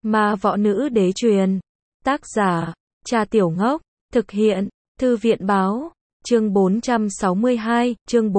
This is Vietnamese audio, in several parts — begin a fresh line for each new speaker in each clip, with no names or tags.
Ma võ nữ đế truyền. Tác giả, Trà Tiểu Ngốc. Thực hiện, Thư viện báo. Chương 462, chương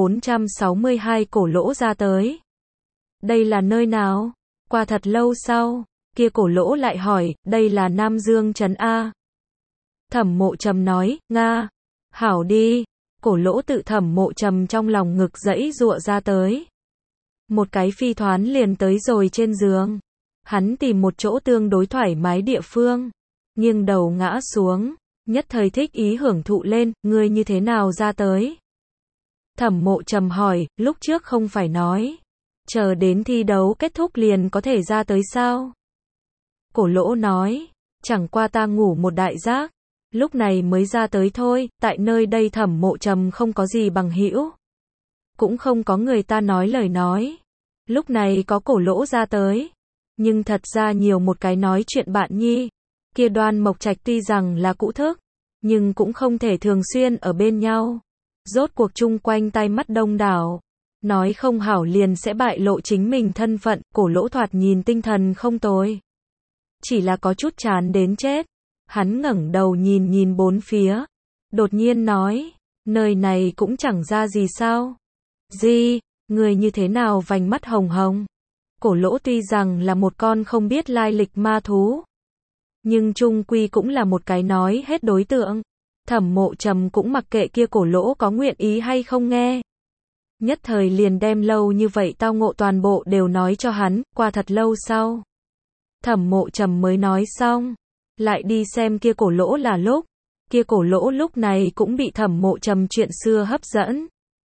462 cổ lỗ ra tới. Đây là nơi nào? Qua thật lâu sau, kia cổ lỗ lại hỏi, đây là Nam Dương trấn A. Thẩm Mộ Trầm nói, Nga. Hảo đi. Cổ lỗ tự Thẩm Mộ Trầm trong lòng ngực giãy giụa ra tới. Một cái phi thoán liền tới rồi trên giường. Hắn tìm một chỗ tương đối thoải mái địa phương, nghiêng đầu ngã xuống, nhất thời thích ý hưởng thụ lên, ngươi như thế nào ra tới? Thẩm Mộ Trầm hỏi, lúc trước không phải nói, chờ đến thi đấu kết thúc liền có thể ra tới sao? Cổ lỗ nói, chẳng qua ta ngủ một đại giác, lúc này mới ra tới thôi, tại nơi đây Thẩm Mộ Trầm không có gì bằng hữu, cũng không có người ta nói lời nói. Lúc này có cổ lỗ ra tới, nhưng thật ra nhiều một cái nói chuyện bạn nhi. Kia Đoan Mộc Trạch tuy rằng là cũ thức, nhưng cũng không thể thường xuyên ở bên nhau. Rốt cuộc chung quanh tai mắt đông đảo, nói không hảo liền sẽ bại lộ chính mình thân phận. Cổ lỗ thoạt nhìn tinh thần không tồi, chỉ là có chút chán đến chết. Hắn ngẩng đầu nhìn nhìn bốn phía, đột nhiên nói, nơi này cũng chẳng ra gì sao? Gì? Người như thế nào vành mắt hồng hồng? Cổ lỗ tuy rằng là một con không biết lai lịch ma thú, nhưng chung quy cũng là một cái nói hết đối tượng. Thẩm Mộ Trầm cũng mặc kệ kia cổ lỗ có nguyện ý hay không nghe. Nhất thời liền đem lâu như vậy tao ngộ toàn bộ đều nói cho hắn. Qua thật lâu sau, Thẩm Mộ Trầm mới nói xong, lại đi xem kia cổ lỗ là lúc. Kia cổ lỗ lúc này cũng bị Thẩm Mộ Trầm chuyện xưa hấp dẫn.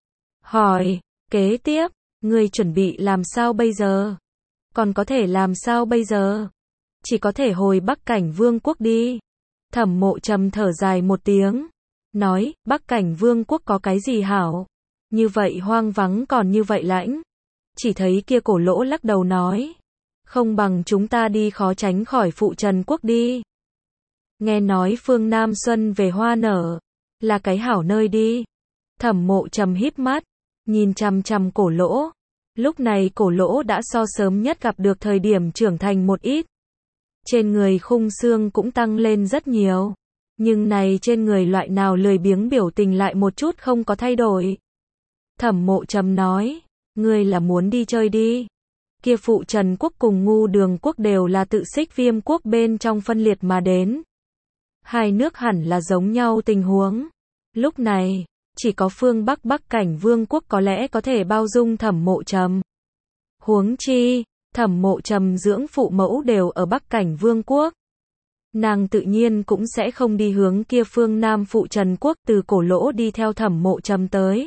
Hỏi, kế tiếp, ngươi chuẩn bị làm sao bây giờ? Còn có thể làm sao bây giờ? Chỉ có thể hồi Bắc Cảnh Vương quốc đi. Thẩm Mộ Trầm thở dài một tiếng, nói, Bắc Cảnh Vương quốc có cái gì hảo? Như vậy hoang vắng còn như vậy lãnh. Chỉ thấy kia cổ lỗ lắc đầu nói, không bằng chúng ta đi khó tránh khỏi Phụ Trần quốc đi. Nghe nói phương Nam xuân về hoa nở, là cái hảo nơi đi. Thẩm Mộ Trầm híp mắt, nhìn chằm chằm cổ lỗ. Lúc này cổ lỗ đã so sớm nhất gặp được thời điểm trưởng thành một ít. Trên người khung xương cũng tăng lên rất nhiều. Nhưng này trên người loại nào lười biếng biểu tình lại một chút không có thay đổi. Thẩm Mộ Trầm nói, ngươi là muốn đi chơi đi. Kia Phụ Trần quốc cùng Ngu Đường quốc đều là tự Xích Viêm quốc bên trong phân liệt mà đến. Hai nước hẳn là giống nhau tình huống. Lúc này, chỉ có phương Bắc Bắc Cảnh Vương quốc có lẽ có thể bao dung Thẩm Mộ Trầm. Huống chi, Thẩm Mộ Trầm dưỡng phụ mẫu đều ở Bắc Cảnh Vương quốc. Nàng tự nhiên cũng sẽ không đi hướng kia phương Nam Phụ Trần quốc. Từ cổ lỗ đi theo Thẩm Mộ Trầm tới.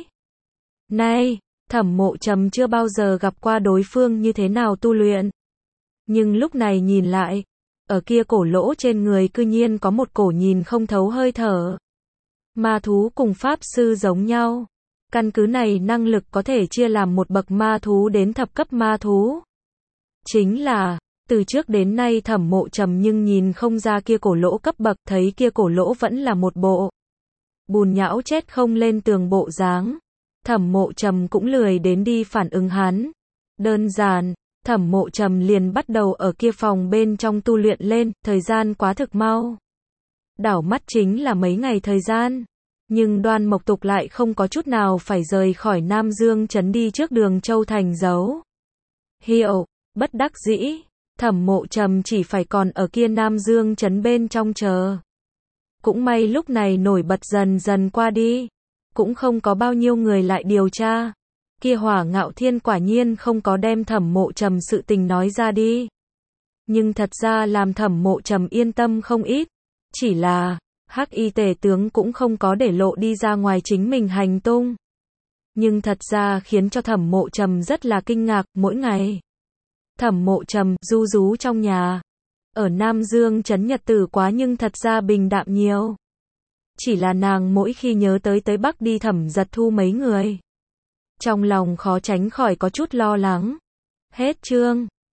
Nay, Thẩm Mộ Trầm chưa bao giờ gặp qua đối phương như thế nào tu luyện. Nhưng lúc này nhìn lại, ở kia cổ lỗ trên người cư nhiên có một cổ nhìn không thấu hơi thở. Ma thú cùng pháp sư giống nhau. Căn cứ này năng lực có thể chia làm một bậc ma thú đến thập cấp ma thú. Chính là, từ trước đến nay Thẩm Mộ Trầm nhưng nhìn không ra kia cổ lỗ cấp bậc, thấy kia cổ lỗ vẫn là một bộ bùn nhão chết không lên tường bộ dáng. Thẩm Mộ Trầm cũng lười đến đi phản ứng hắn. Đơn giản, Thẩm Mộ Trầm liền bắt đầu ở kia phòng bên trong tu luyện lên, thời gian quá thực mau. Đảo mắt chính là mấy ngày thời gian. Nhưng Đoan Mộc Tục lại không có chút nào phải rời khỏi Nam Dương trấn đi trước Đường Châu thành giấu hiệu. Bất đắc dĩ, Thẩm Mộ Trầm chỉ phải còn ở kia Nam Dương trấn bên trong chờ. Cũng may lúc này nổi bật dần dần qua đi, cũng không có bao nhiêu người lại điều tra. Kia Hỏa Ngạo Thiên quả nhiên không có đem Thẩm Mộ Trầm sự tình nói ra đi. Nhưng thật ra làm Thẩm Mộ Trầm yên tâm không ít. Chỉ là, Hắc Y Tể tướng cũng không có để lộ đi ra ngoài chính mình hành tung. Nhưng thật ra khiến cho Thẩm Mộ Trầm rất là kinh ngạc. Mỗi ngày, Thẩm Mộ Trầm du rú trong nhà. Ở Nam Dương trấn nhật tử quá nhưng thật ra bình đạm nhiều. Chỉ là nàng mỗi khi nhớ tới Bắc đi Thẩm Giật Thu mấy người, trong lòng khó tránh khỏi có chút lo lắng. Hết chương.